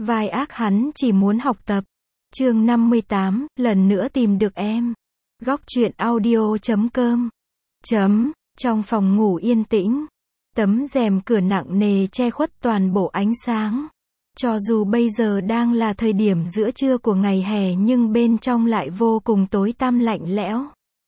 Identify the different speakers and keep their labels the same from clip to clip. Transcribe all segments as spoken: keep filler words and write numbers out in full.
Speaker 1: Vai ác hắn chỉ muốn học tập. Chương năm mươi tám, lần nữa tìm được em. Góc truyện audio chấm com. Chấm, trong phòng ngủ yên tĩnh. Tấm rèm cửa nặng nề che khuất toàn bộ ánh sáng. Cho dù bây giờ đang là thời điểm giữa trưa của ngày hè nhưng bên trong lại vô cùng tối tăm lạnh lẽo.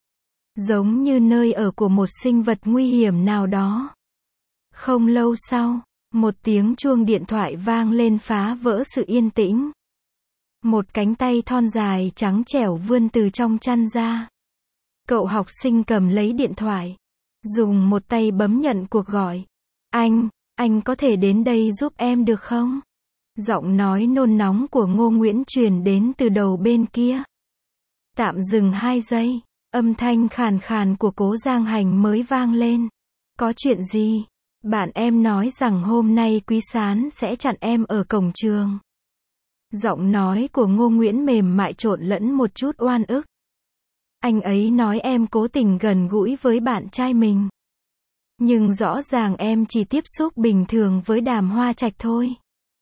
Speaker 1: Giống như nơi ở của một sinh vật nguy hiểm nào đó. Không lâu sau, một tiếng chuông điện thoại vang lên phá vỡ sự yên tĩnh. Một cánh tay thon dài trắng trẻo vươn từ trong chăn ra. Cậu học sinh cầm lấy điện thoại, dùng một tay bấm nhận cuộc gọi. Anh, anh có thể đến đây giúp em được không? Giọng nói nôn nóng của Ngô Nguyễn truyền đến từ đầu bên kia. Tạm dừng hai giây, âm thanh khàn khàn của Cố Giang Hành mới vang lên. Có chuyện gì? Bạn em nói rằng hôm nay Quý Sán sẽ chặn em ở cổng trường. Giọng nói của Ngô Nguyễn mềm mại trộn lẫn một chút oan ức. Anh ấy nói em cố tình gần gũi với bạn trai mình. Nhưng rõ ràng em chỉ tiếp xúc bình thường với Đàm Hoa Trạch thôi.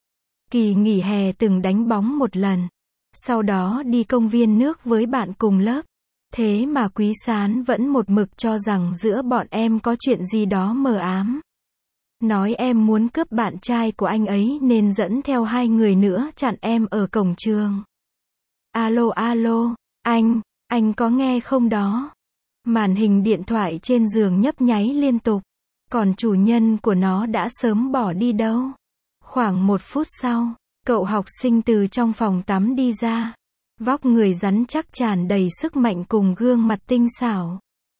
Speaker 1: Kỳ nghỉ hè từng đánh bóng một lần. Sau đó đi công viên nước với bạn cùng lớp. Thế mà Quý Sán vẫn một mực cho rằng giữa bọn em có chuyện gì đó mờ ám. Nói em muốn cướp bạn trai của anh ấy nên dẫn theo hai người nữa chặn em ở cổng trường. Alo alo, anh, anh có nghe không đó? Màn hình điện thoại trên giường nhấp nháy liên tục. Còn chủ nhân của nó đã sớm bỏ đi đâu. Khoảng một phút sau, cậu học sinh từ trong phòng tắm đi ra. Vóc người rắn chắc tràn đầy sức mạnh cùng gương mặt tinh xảo.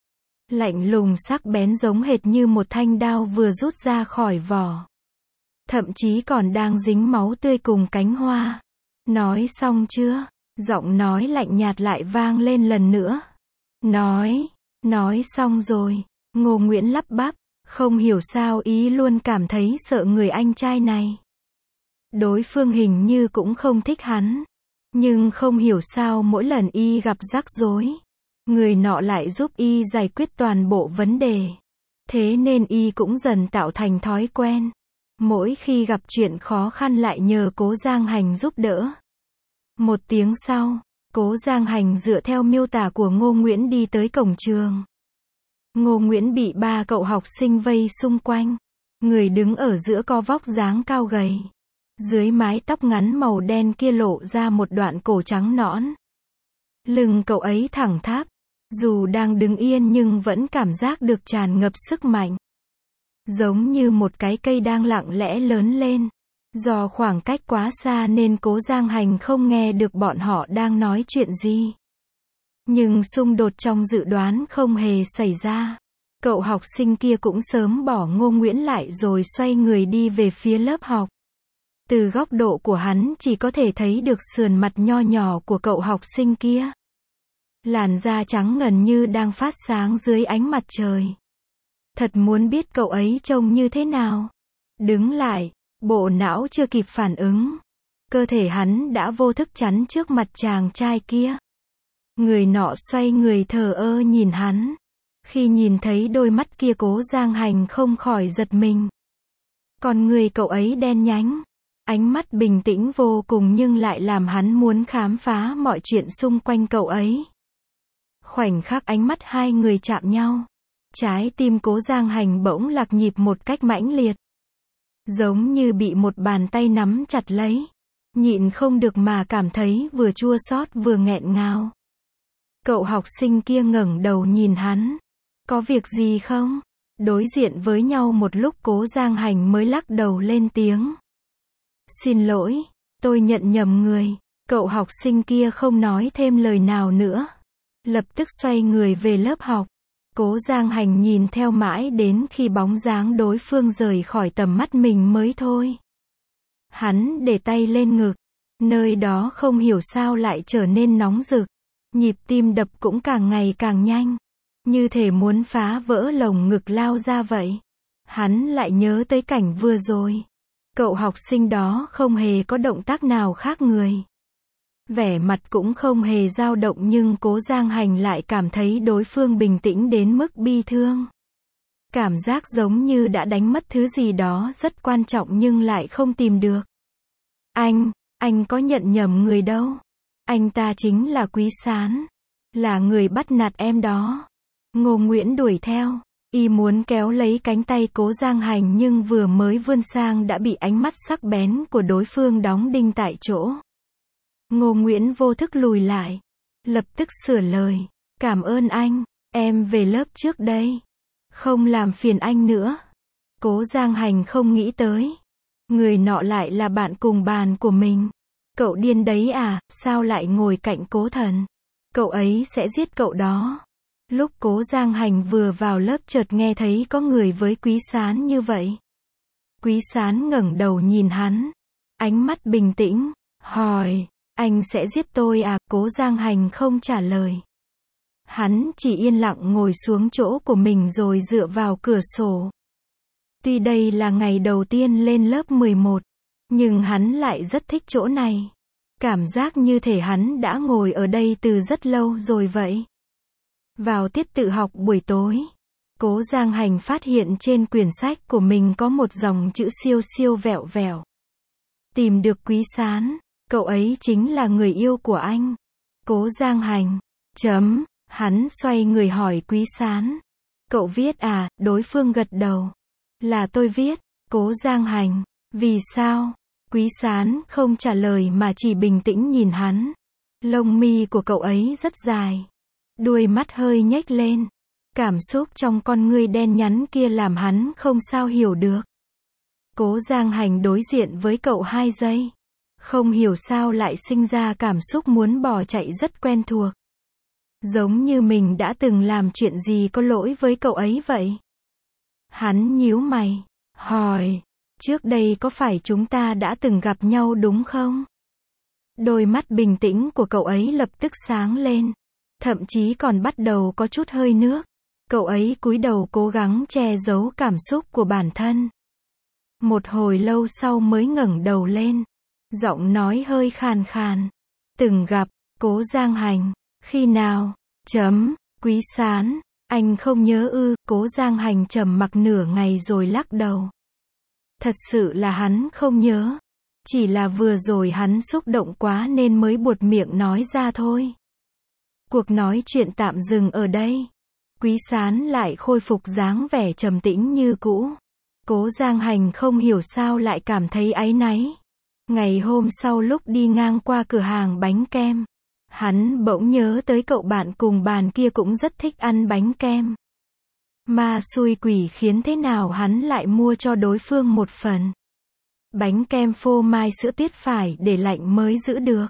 Speaker 1: Lạnh lùng sắc bén giống hệt như một thanh đao vừa rút ra khỏi vỏ. Thậm chí còn đang dính máu tươi cùng cánh hoa. Nói xong chưa? Giọng nói lạnh nhạt lại vang lên lần nữa. Nói, nói xong rồi. Ngô Nguyễn lắp bắp, không hiểu sao ý luôn cảm thấy sợ người anh trai này. Đối phương hình như cũng không thích hắn. Nhưng không hiểu sao mỗi lần y gặp rắc rối, người nọ lại giúp y giải quyết toàn bộ vấn đề. Thế nên y cũng dần tạo thành thói quen. Mỗi khi gặp chuyện khó khăn lại nhờ Cố Giang Hành giúp đỡ. Một tiếng sau, Cố Giang Hành dựa theo miêu tả của Ngô Nguyễn đi tới cổng trường. Ngô Nguyễn bị ba cậu học sinh vây xung quanh. Người đứng ở giữa có vóc dáng cao gầy. Dưới mái tóc ngắn màu đen kia lộ ra một đoạn cổ trắng nõn. Lưng cậu ấy thẳng tháp. Dù đang đứng yên nhưng vẫn cảm giác được tràn ngập sức mạnh. Giống như một cái cây đang lặng lẽ lớn lên. Do khoảng cách quá xa nên Cố Giang Hành không nghe được bọn họ đang nói chuyện gì. Nhưng xung đột trong dự đoán không hề xảy ra. Cậu học sinh kia cũng sớm bỏ Ngô Nguyễn lại rồi xoay người đi về phía lớp học. Từ góc độ của hắn chỉ có thể thấy được sườn mặt nho nhỏ của cậu học sinh kia. Làn da trắng ngần như đang phát sáng dưới ánh mặt trời. Thật muốn biết cậu ấy trông như thế nào. Đứng lại, bộ não chưa kịp phản ứng. Cơ thể hắn đã vô thức chắn trước mặt chàng trai kia. Người nọ xoay người thờ ơ nhìn hắn. Khi nhìn thấy đôi mắt kia Cố Giang Hành không khỏi giật mình. Còn người cậu ấy đen nhánh. Ánh mắt bình tĩnh vô cùng nhưng lại làm hắn muốn khám phá mọi chuyện xung quanh cậu ấy. Khoảnh khắc ánh mắt hai người chạm nhau. Trái tim Cố Giang Hành bỗng lạc nhịp một cách mãnh liệt. Giống như bị một bàn tay nắm chặt lấy. Nhịn không được mà cảm thấy vừa chua xót vừa nghẹn ngào. Cậu học sinh kia ngẩng đầu nhìn hắn. Có việc gì không? Đối diện với nhau một lúc Cố Giang Hành mới lắc đầu lên tiếng. Xin lỗi, tôi nhận nhầm người. Cậu học sinh kia không nói thêm lời nào nữa. Lập tức xoay người về lớp học. Cố Giang Hành nhìn theo mãi đến khi bóng dáng đối phương rời khỏi tầm mắt mình mới thôi. Hắn để tay lên ngực. Nơi đó không hiểu sao lại trở nên nóng rực. Nhịp tim đập cũng càng ngày càng nhanh. Như thể muốn phá vỡ lồng ngực lao ra vậy. Hắn lại nhớ tới cảnh vừa rồi. Cậu học sinh đó không hề có động tác nào khác người. Vẻ mặt cũng không hề dao động nhưng Cố Giang Hành lại cảm thấy đối phương bình tĩnh đến mức bi thương. Cảm giác giống như đã đánh mất thứ gì đó rất quan trọng nhưng lại không tìm được. Anh, anh có nhận nhầm người đâu. Anh ta chính là Quý Sán. Là người bắt nạt em đó. Ngô Nguyễn đuổi theo. Y muốn kéo lấy cánh tay Cố Giang Hành nhưng vừa mới vươn sang đã bị ánh mắt sắc bén của đối phương đóng đinh tại chỗ. Ngô Nguyễn vô thức lùi lại. Lập tức sửa lời. Cảm ơn anh. Em về lớp trước đây. Không làm phiền anh nữa. Cố Giang Hành không nghĩ tới. Người nọ lại là bạn cùng bàn của mình. Cậu điên đấy à, sao lại ngồi cạnh Cố Thần? Cậu ấy sẽ giết cậu đó. Lúc Cố Giang Hành vừa vào lớp chợt nghe thấy có người với Quý Sán như vậy. Quý Sán ngẩng đầu nhìn hắn. Ánh mắt bình tĩnh. Hỏi, anh sẽ giết tôi à? Cố Giang Hành không trả lời. Hắn chỉ yên lặng ngồi xuống chỗ của mình rồi dựa vào cửa sổ. Tuy đây là ngày đầu tiên lên lớp mười một, nhưng hắn lại rất thích chỗ này. Cảm giác như thể hắn đã ngồi ở đây từ rất lâu rồi vậy. Vào tiết tự học buổi tối, Cố Giang Hành phát hiện trên quyển sách của mình có một dòng chữ siêu siêu vẹo vẹo. Tìm được Quý Sán, cậu ấy chính là người yêu của anh. Cố Giang Hành, chấm, hắn xoay người hỏi Quý Sán. Cậu viết à? Đối phương gật đầu. Là tôi viết. Cố Giang Hành, vì sao? Quý Sán không trả lời mà chỉ bình tĩnh nhìn hắn. Lông mi của cậu ấy rất dài. Đuôi mắt hơi nhếch lên. Cảm xúc trong con ngươi đen nhắn kia làm hắn không sao hiểu được. Cố Giang Hành đối diện với cậu hai giây. Không hiểu sao lại sinh ra cảm xúc muốn bỏ chạy rất quen thuộc. Giống như mình đã từng làm chuyện gì có lỗi với cậu ấy vậy. Hắn nhíu mày, hỏi, trước đây có phải chúng ta đã từng gặp nhau đúng không? Đôi mắt bình tĩnh của cậu ấy lập tức sáng lên. Thậm chí còn bắt đầu có chút hơi nước. Cậu ấy cúi đầu cố gắng che giấu cảm xúc của bản thân. Một hồi lâu sau mới ngẩng đầu lên. Giọng nói hơi khàn khàn. Từng gặp, Cố Giang Hành. Khi nào? Chấm, Quý Sán. Anh không nhớ ư? Cố Giang Hành trầm mặc nửa ngày rồi lắc đầu. Thật sự là hắn không nhớ. Chỉ là vừa rồi hắn xúc động quá nên mới buột miệng nói ra thôi. Cuộc nói chuyện tạm dừng ở đây. Quý Sán lại khôi phục dáng vẻ trầm tĩnh như cũ. Cố Giang Hành không hiểu sao lại cảm thấy áy náy. Ngày hôm sau lúc đi ngang qua cửa hàng bánh kem, hắn bỗng nhớ tới cậu bạn cùng bàn kia cũng rất thích ăn bánh kem. Ma xui quỷ khiến thế nào hắn lại mua cho đối phương một phần. Bánh kem phô mai sữa tiết phải để lạnh mới giữ được.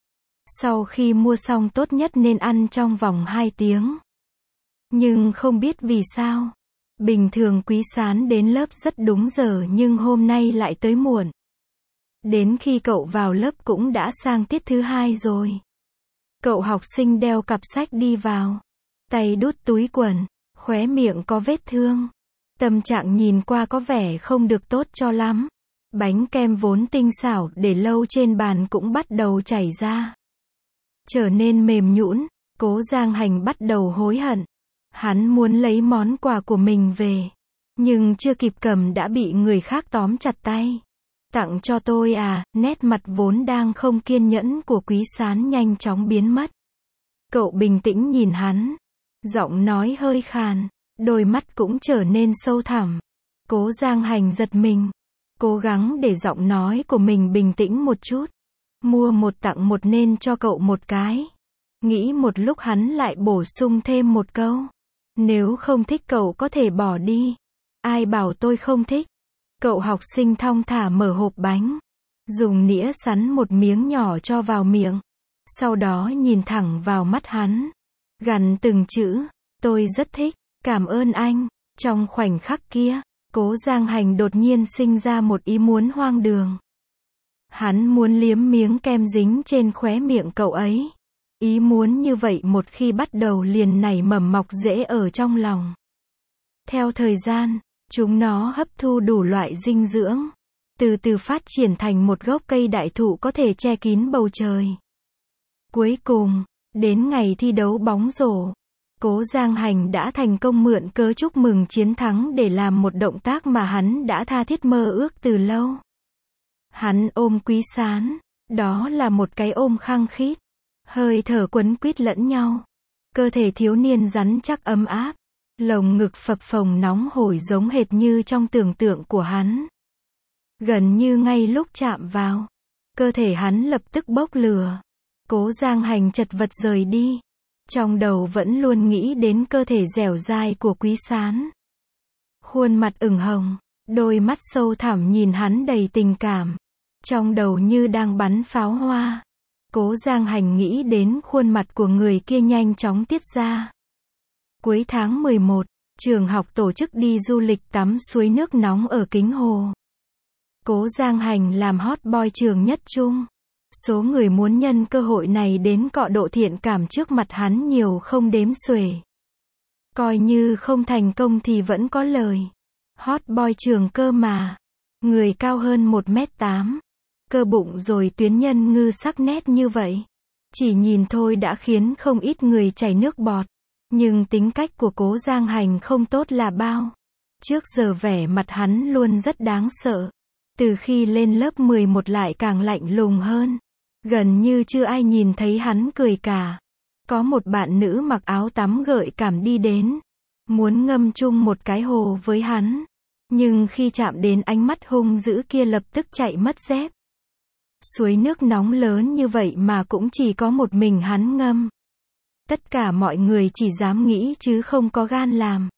Speaker 1: Sau khi mua xong tốt nhất nên ăn trong vòng hai tiếng. Nhưng không biết vì sao. Bình thường Quý Sán đến lớp rất đúng giờ nhưng hôm nay lại tới muộn. Đến khi cậu vào lớp cũng đã sang tiết thứ hai rồi. Cậu học sinh đeo cặp sách đi vào. Tay đút túi quần, khóe miệng có vết thương. Tâm trạng nhìn qua có vẻ không được tốt cho lắm. Bánh kem vốn tinh xảo để lâu trên bàn cũng bắt đầu chảy ra. Trở nên mềm nhũn, Cố Giang Hành bắt đầu hối hận. Hắn muốn lấy món quà của mình về. Nhưng chưa kịp cầm đã bị người khác tóm chặt tay. Tặng cho tôi à? Nét mặt vốn đang không kiên nhẫn của Quý Sán nhanh chóng biến mất. Cậu bình tĩnh nhìn hắn. Giọng nói hơi khàn. Đôi mắt cũng trở nên sâu thẳm. Cố Giang Hành giật mình. Cố gắng để giọng nói của mình bình tĩnh một chút. Mua một tặng một nên cho cậu một cái. Nghĩ một lúc hắn lại bổ sung thêm một câu. Nếu không thích cậu có thể bỏ đi. Ai bảo tôi không thích. Cậu học sinh thong thả mở hộp bánh. Dùng nĩa sắn một miếng nhỏ cho vào miệng. Sau đó nhìn thẳng vào mắt hắn. Gằn từng chữ. Tôi rất thích. Cảm ơn anh. Trong khoảnh khắc kia, Cố Giang Hành đột nhiên sinh ra một ý muốn hoang đường. Hắn muốn liếm miếng kem dính trên khóe miệng cậu ấy. Ý muốn như vậy một khi bắt đầu liền nảy mầm mọc rễ ở trong lòng. Theo thời gian, chúng nó hấp thu đủ loại dinh dưỡng. Từ từ phát triển thành một gốc cây đại thụ có thể che kín bầu trời. Cuối cùng, đến ngày thi đấu bóng rổ, Cố Giang Hành đã thành công mượn cớ chúc mừng chiến thắng để làm một động tác mà hắn đã tha thiết mơ ước từ lâu. Hắn ôm Quý Sán, Đó là một cái ôm khăng khít. Hơi thở quấn quýt lẫn nhau. Cơ thể thiếu niên rắn chắc ấm áp. Lồng ngực phập phồng nóng hổi giống hệt như trong tưởng tượng của hắn. Gần như ngay lúc chạm vào, cơ thể hắn lập tức bốc lửa. Cố Giang Hành chật vật rời đi. Trong đầu vẫn luôn nghĩ đến cơ thể dẻo dai của Quý Sán. Khuôn mặt ửng hồng, đôi mắt sâu thẳm nhìn hắn đầy tình cảm. Trong đầu như đang bắn pháo hoa. Cố Giang Hành nghĩ đến khuôn mặt của người kia nhanh chóng tiết ra. Cuối tháng mười một, trường học tổ chức đi du lịch tắm suối nước nóng ở Kính Hồ. Cố Giang Hành làm hot boy trường nhất trung. Số người muốn nhân cơ hội này đến cọ độ thiện cảm trước mặt hắn nhiều không đếm xuể. Coi như không thành công thì vẫn có lời. Hot boy trường cơ mà. Người cao hơn một mét tám. Cơ bụng rồi tuyến nhân ngư sắc nét như vậy. Chỉ nhìn thôi đã khiến không ít người chảy nước bọt. Nhưng tính cách của Cố Giang Hành không tốt là bao. Trước giờ vẻ mặt hắn luôn rất đáng sợ. Từ khi lên lớp mười một lại càng lạnh lùng hơn. Gần như chưa ai nhìn thấy hắn cười cả. Có một bạn nữ mặc áo tắm gợi cảm đi đến. Muốn ngâm chung một cái hồ với hắn. Nhưng khi chạm đến ánh mắt hung dữ kia lập tức chạy mất dép. Suối nước nóng lớn như vậy mà cũng chỉ có một mình hắn ngâm. Tất cả mọi người chỉ dám nghĩ chứ không có gan làm.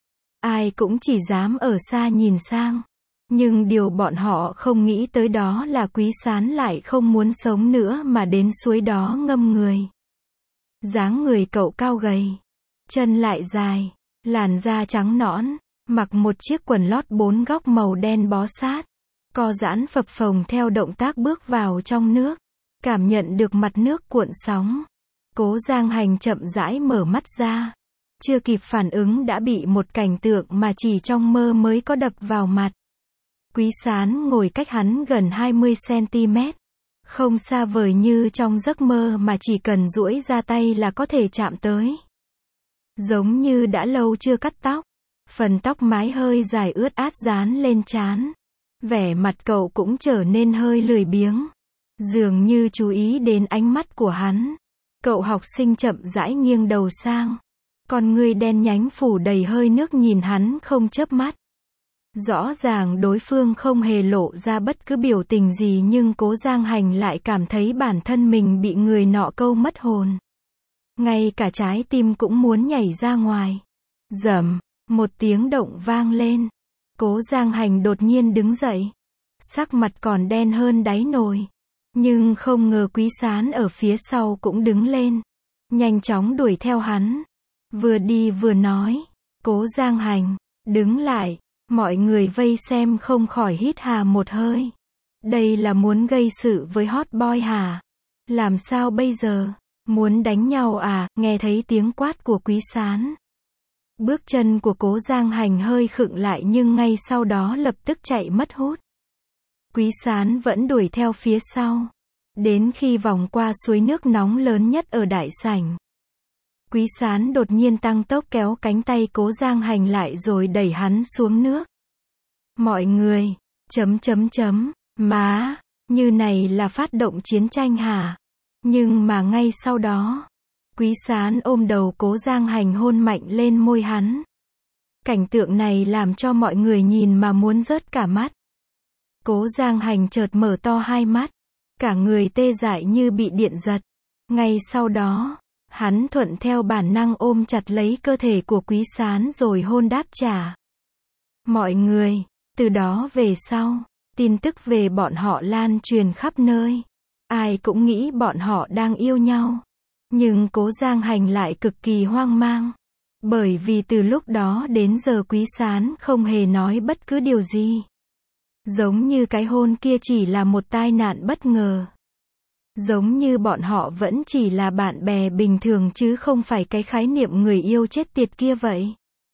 Speaker 1: Ai cũng chỉ dám ở xa nhìn sang. Nhưng điều bọn họ không nghĩ tới đó là Quý Sán lại không muốn sống nữa mà đến suối đó ngâm người. Dáng người cậu cao gầy. Chân lại dài. Làn da trắng nõn. Mặc một chiếc quần lót bốn góc màu đen bó sát. Co giãn phập phồng theo động tác bước vào trong nước. Cảm nhận được mặt nước cuộn sóng. Cố Giang Hành chậm rãi mở mắt ra. Chưa kịp phản ứng đã bị một cảnh tượng mà chỉ trong mơ mới có đập vào mặt. Quý Sán ngồi cách hắn gần hai mươi xăng-ti-mét. Không xa vời như trong giấc mơ mà chỉ cần duỗi ra tay là có thể chạm tới. Giống như đã lâu chưa cắt tóc. Phần tóc mái hơi dài ướt át dán lên trán. Vẻ mặt cậu cũng trở nên hơi lười biếng. Dường như chú ý đến ánh mắt của hắn. Cậu học sinh chậm rãi nghiêng đầu sang. Con ngươi đen nhánh phủ đầy hơi nước nhìn hắn không chớp mắt. Rõ ràng đối phương không hề lộ ra bất cứ biểu tình gì nhưng Cố Giang Hành lại cảm thấy bản thân mình bị người nọ câu mất hồn. Ngay cả trái tim cũng muốn nhảy ra ngoài. Rầm, một tiếng động vang lên. Cố Giang Hành đột nhiên đứng dậy. Sắc mặt còn đen hơn đáy nồi. Nhưng không ngờ Quý Sán ở phía sau cũng đứng lên. Nhanh chóng đuổi theo hắn. Vừa đi vừa nói. Cố Giang Hành, đứng lại. Mọi người vây xem không khỏi hít hà một hơi. Đây là muốn gây sự với hot boy hả? Làm sao bây giờ? Muốn đánh nhau à? Nghe thấy tiếng quát của Quý Sán. Bước chân của Cố Giang Hành hơi khựng lại nhưng ngay sau đó lập tức chạy mất hút. Quý Sán vẫn đuổi theo phía sau. Đến khi vòng qua suối nước nóng lớn nhất ở đại sảnh. Quý Sán đột nhiên tăng tốc kéo cánh tay Cố Giang Hành lại rồi đẩy hắn xuống nước. Mọi người, chấm chấm chấm, má, như này là phát động chiến tranh hả? Nhưng mà ngay sau đó, Quý Sán ôm đầu Cố Giang Hành hôn mạnh lên môi hắn. Cảnh tượng này làm cho mọi người nhìn mà muốn rớt cả mắt. Cố Giang Hành chợt mở to hai mắt. Cả người tê dại như bị điện giật. Ngay sau đó, hắn thuận theo bản năng ôm chặt lấy cơ thể của Quý Sán rồi hôn đáp trả. Mọi người, từ đó về sau, tin tức về bọn họ lan truyền khắp nơi. Ai cũng nghĩ bọn họ đang yêu nhau. Nhưng Cố Giang Hành lại cực kỳ hoang mang. Bởi vì từ lúc đó đến giờ Quý Sán không hề nói bất cứ điều gì. Giống như cái hôn kia chỉ là một tai nạn bất ngờ. Giống như bọn họ vẫn chỉ là bạn bè bình thường chứ không phải cái khái niệm người yêu chết tiệt kia vậy.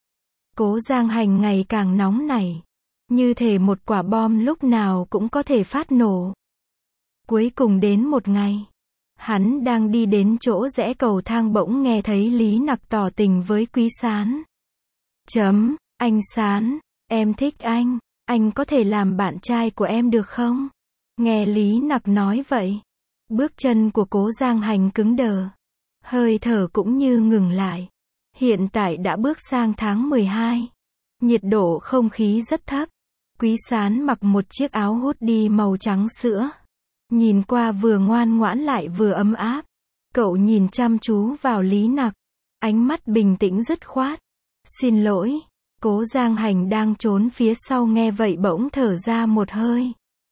Speaker 1: Cố Giang Hành ngày càng nóng nảy. Như thể một quả bom lúc nào cũng có thể phát nổ. Cuối cùng đến một ngày. Hắn đang đi đến chỗ rẽ cầu thang bỗng nghe thấy Lý Nặc tỏ tình với Quý Sán. Chấm, anh Sán, em thích anh. Anh có thể làm bạn trai của em được không? Nghe Lý Nặc nói vậy, bước chân của Cố Giang Hành cứng đờ, hơi thở cũng như ngừng lại. Hiện tại đã bước sang tháng mười hai, nhiệt độ không khí rất thấp. Quý Sán mặc một chiếc áo hoodie màu trắng sữa, nhìn qua vừa ngoan ngoãn lại vừa ấm áp. Cậu nhìn chăm chú vào Lý Nặc, ánh mắt bình tĩnh dứt khoát. Xin lỗi. Cố Giang Hành đang trốn phía sau nghe vậy bỗng thở ra một hơi.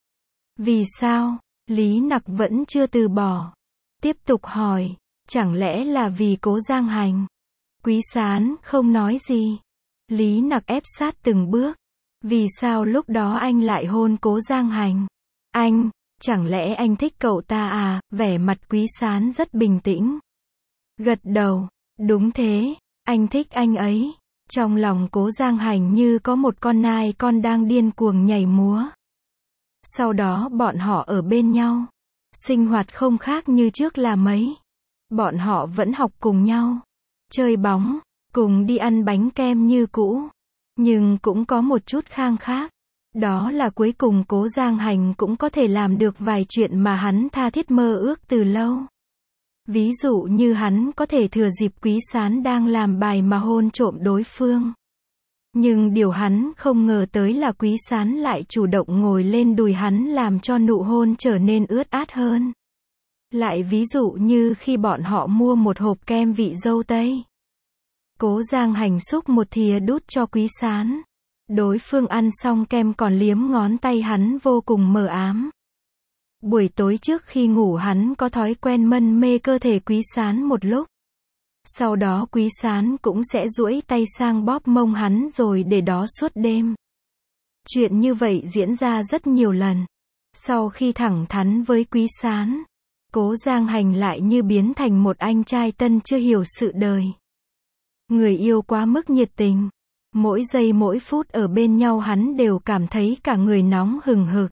Speaker 1: Vì sao? Lý Nặc vẫn chưa từ bỏ. Tiếp tục hỏi, chẳng lẽ là vì Cố Giang Hành? Quý Sán không nói gì. Lý Nặc ép sát từng bước. Vì sao lúc đó anh lại hôn Cố Giang Hành? Anh, chẳng lẽ anh thích cậu ta à? Vẻ mặt Quý Sán rất bình tĩnh. Gật đầu, đúng thế, anh thích anh ấy. Trong lòng Cố Giang Hành như có một con nai con đang điên cuồng nhảy múa. Sau đó bọn họ ở bên nhau. Sinh hoạt không khác như trước là mấy. Bọn họ vẫn học cùng nhau, chơi bóng, cùng đi ăn bánh kem như cũ. Nhưng cũng có một chút khang khác. Đó là cuối cùng Cố Giang Hành cũng có thể làm được vài chuyện mà hắn tha thiết mơ ước từ lâu. Ví dụ như hắn có thể thừa dịp Quý Sán đang làm bài mà hôn trộm đối phương. Nhưng điều hắn không ngờ tới là Quý Sán lại chủ động ngồi lên đùi hắn làm cho nụ hôn trở nên ướt át hơn. Lại ví dụ như khi bọn họ mua một hộp kem vị dâu tây. Cố Giang Hành xúc một thìa đút cho Quý Sán. Đối phương ăn xong kem còn liếm ngón tay hắn vô cùng mờ ám. Buổi tối trước khi ngủ hắn có thói quen mân mê cơ thể Quý Sán một lúc. Sau đó Quý Sán cũng sẽ duỗi tay sang bóp mông hắn rồi để đó suốt đêm. Chuyện như vậy diễn ra rất nhiều lần. Sau khi thẳng thắn với Quý Sán, Cố Giang Hành lại như biến thành một anh trai tân chưa hiểu sự đời. Người yêu quá mức nhiệt tình. Mỗi giây mỗi phút ở bên nhau hắn đều cảm thấy cả người nóng hừng hực.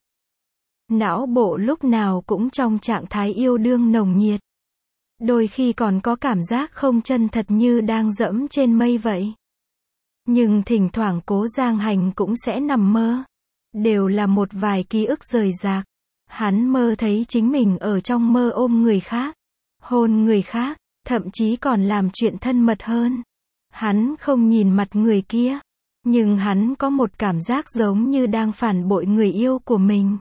Speaker 1: Não bộ lúc nào cũng trong trạng thái yêu đương nồng nhiệt. Đôi khi còn có cảm giác không chân thật như đang dẫm trên mây vậy. Nhưng thỉnh thoảng Cố Giang Hành cũng sẽ nằm mơ. Đều là một vài ký ức rời rạc. Hắn mơ thấy chính mình ở trong mơ ôm người khác, hôn người khác, thậm chí còn làm chuyện thân mật hơn. Hắn không nhìn mặt người kia, nhưng hắn có một cảm giác giống như đang phản bội người yêu của mình.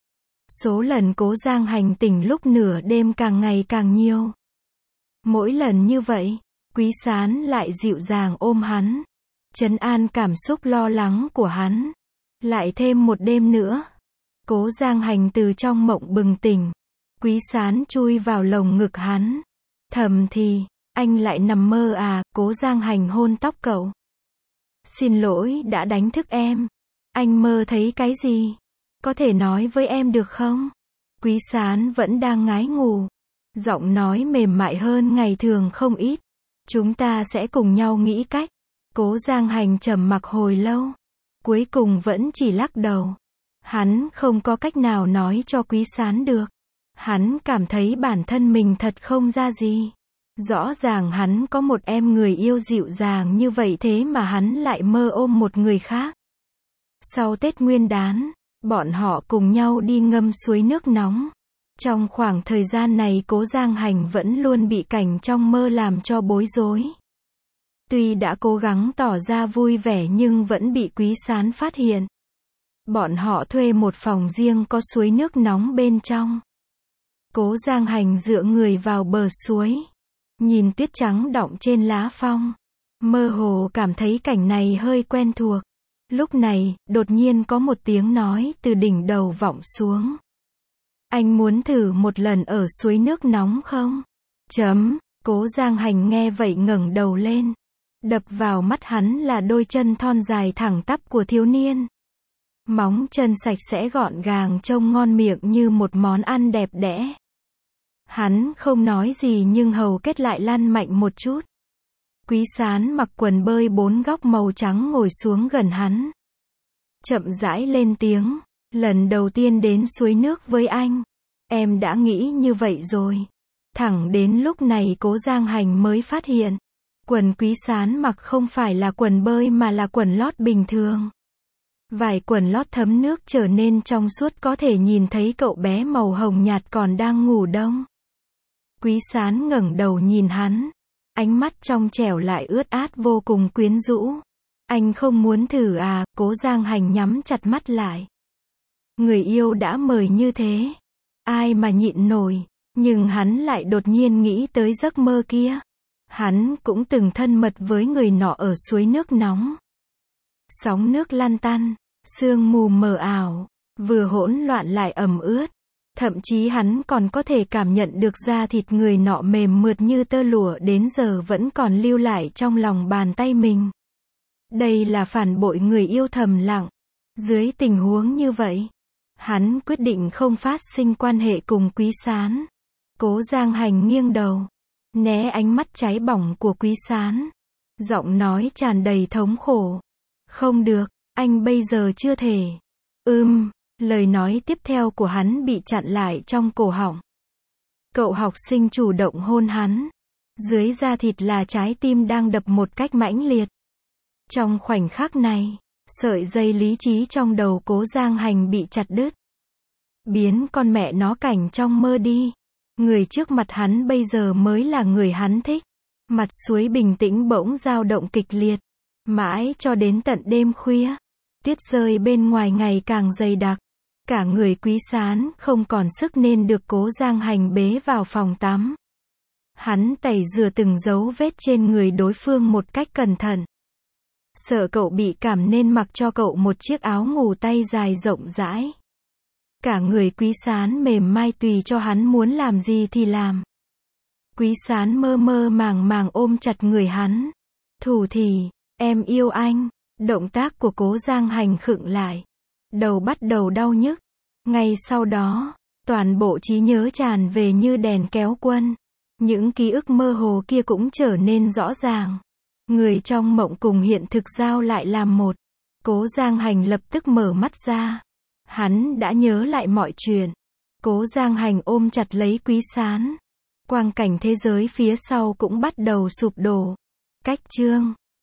Speaker 1: Số lần Cố Giang Hành tỉnh lúc nửa đêm càng ngày càng nhiều. Mỗi lần như vậy, Quý Sán lại dịu dàng ôm hắn, trấn an cảm xúc lo lắng của hắn. Lại thêm một đêm nữa, Cố Giang Hành từ trong mộng bừng tỉnh. Quý Sán chui vào lồng ngực hắn, thầm thì, anh lại nằm mơ à? Cố Giang Hành hôn tóc cậu. Xin lỗi đã đánh thức em. Anh mơ thấy cái gì? Có thể nói với em được không? Quý Sán vẫn đang ngái ngủ. Giọng nói mềm mại hơn ngày thường không ít. Chúng ta sẽ cùng nhau nghĩ cách. Cố Giang Hành trầm mặc hồi lâu. Cuối cùng vẫn chỉ lắc đầu. Hắn không có cách nào nói cho Quý Sán được. Hắn cảm thấy bản thân mình thật không ra gì. Rõ ràng hắn có một em người yêu dịu dàng như vậy thế mà hắn lại mơ ôm một người khác. Sau Tết Nguyên đán, bọn họ cùng nhau đi ngâm suối nước nóng. Trong khoảng thời gian này Cố Giang Hành vẫn luôn bị cảnh trong mơ làm cho bối rối. Tuy đã cố gắng tỏ ra vui vẻ nhưng vẫn bị Quý Sán phát hiện. Bọn họ thuê một phòng riêng có suối nước nóng bên trong. Cố Giang Hành dựa người vào bờ suối, nhìn tuyết trắng đọng trên lá phong, mơ hồ cảm thấy cảnh này hơi quen thuộc. Lúc này, đột nhiên có một tiếng nói từ đỉnh đầu vọng xuống. Anh muốn thử một lần ở suối nước nóng không? Chấm, Cố Giang Hành nghe vậy ngẩng đầu lên. Đập vào mắt hắn là đôi chân thon dài thẳng tắp của thiếu niên. Móng chân sạch sẽ gọn gàng trông ngon miệng như một món ăn đẹp đẽ. Hắn không nói gì nhưng hầu kết lại lăn mạnh một chút. Quý Sán mặc quần bơi bốn góc màu trắng ngồi xuống gần hắn. Chậm rãi lên tiếng, lần đầu tiên đến suối nước với anh, em đã nghĩ như vậy rồi. Thẳng đến lúc này Cố Giang Hành mới phát hiện, quần Quý Sán mặc không phải là quần bơi mà là quần lót bình thường. Vài quần lót thấm nước trở nên trong suốt có thể nhìn thấy cậu bé màu hồng nhạt còn đang ngủ đông. Quý Sán ngẩng đầu nhìn hắn. Ánh mắt trong trẻo lại ướt át vô cùng quyến rũ. Anh không muốn thử à, Cố Giang Hành nhắm chặt mắt lại. Người yêu đã mời như thế. Ai mà nhịn nổi. Nhưng hắn lại đột nhiên nghĩ tới giấc mơ kia. Hắn cũng từng thân mật với người nọ ở suối nước nóng. Sóng nước lăn tăn, sương mù mờ ảo, vừa hỗn loạn lại ẩm ướt. Thậm chí hắn còn có thể cảm nhận được da thịt người nọ mềm mượt như tơ lụa đến giờ vẫn còn lưu lại trong lòng bàn tay mình. Đây là phản bội người yêu thầm lặng. Dưới tình huống như vậy, hắn quyết định không phát sinh quan hệ cùng Quý Sán. Cố Giang Hành nghiêng đầu, né ánh mắt cháy bỏng của Quý Sán. Giọng nói tràn đầy thống khổ. Không được, anh bây giờ chưa thể. Ừm, lời nói tiếp theo của hắn bị chặn lại trong cổ họng. Cậu học sinh chủ động hôn hắn. Dưới da thịt là trái tim đang đập một cách mãnh liệt. Trong khoảnh khắc này, sợi dây lý trí trong đầu Cố Giang Hành bị chặt đứt. Biến con mẹ nó cảnh trong mơ đi. Người trước mặt hắn bây giờ mới là người hắn thích. Mặt suối bình tĩnh bỗng dao động kịch liệt. Mãi cho đến tận đêm khuya. Tuyết rơi bên ngoài ngày càng dày đặc. Cả người Quý Sán không còn sức nên được Cố Giang Hành bế vào phòng tắm. Hắn tẩy rửa từng dấu vết trên người đối phương một cách cẩn thận. Sợ cậu bị cảm nên mặc cho cậu một chiếc áo ngủ tay dài rộng rãi. Cả người Quý Sán mềm mại tùy cho hắn muốn làm gì thì làm. Quý Sán mơ mơ màng màng ôm chặt người hắn. Thủ thỉ, em yêu anh. Động tác của Cố Giang Hành khựng lại. Đầu bắt đầu đau nhức. Ngay sau đó, toàn bộ trí nhớ tràn về như đèn kéo quân. Những ký ức mơ hồ kia cũng trở nên rõ ràng. Người trong mộng cùng hiện thực giao lại làm một. Cố Giang Hành lập tức mở mắt ra. Hắn đã nhớ lại mọi chuyện. Cố Giang Hành ôm chặt lấy Quý Sán. Quang cảnh thế giới phía sau cũng bắt đầu sụp đổ. Cách chương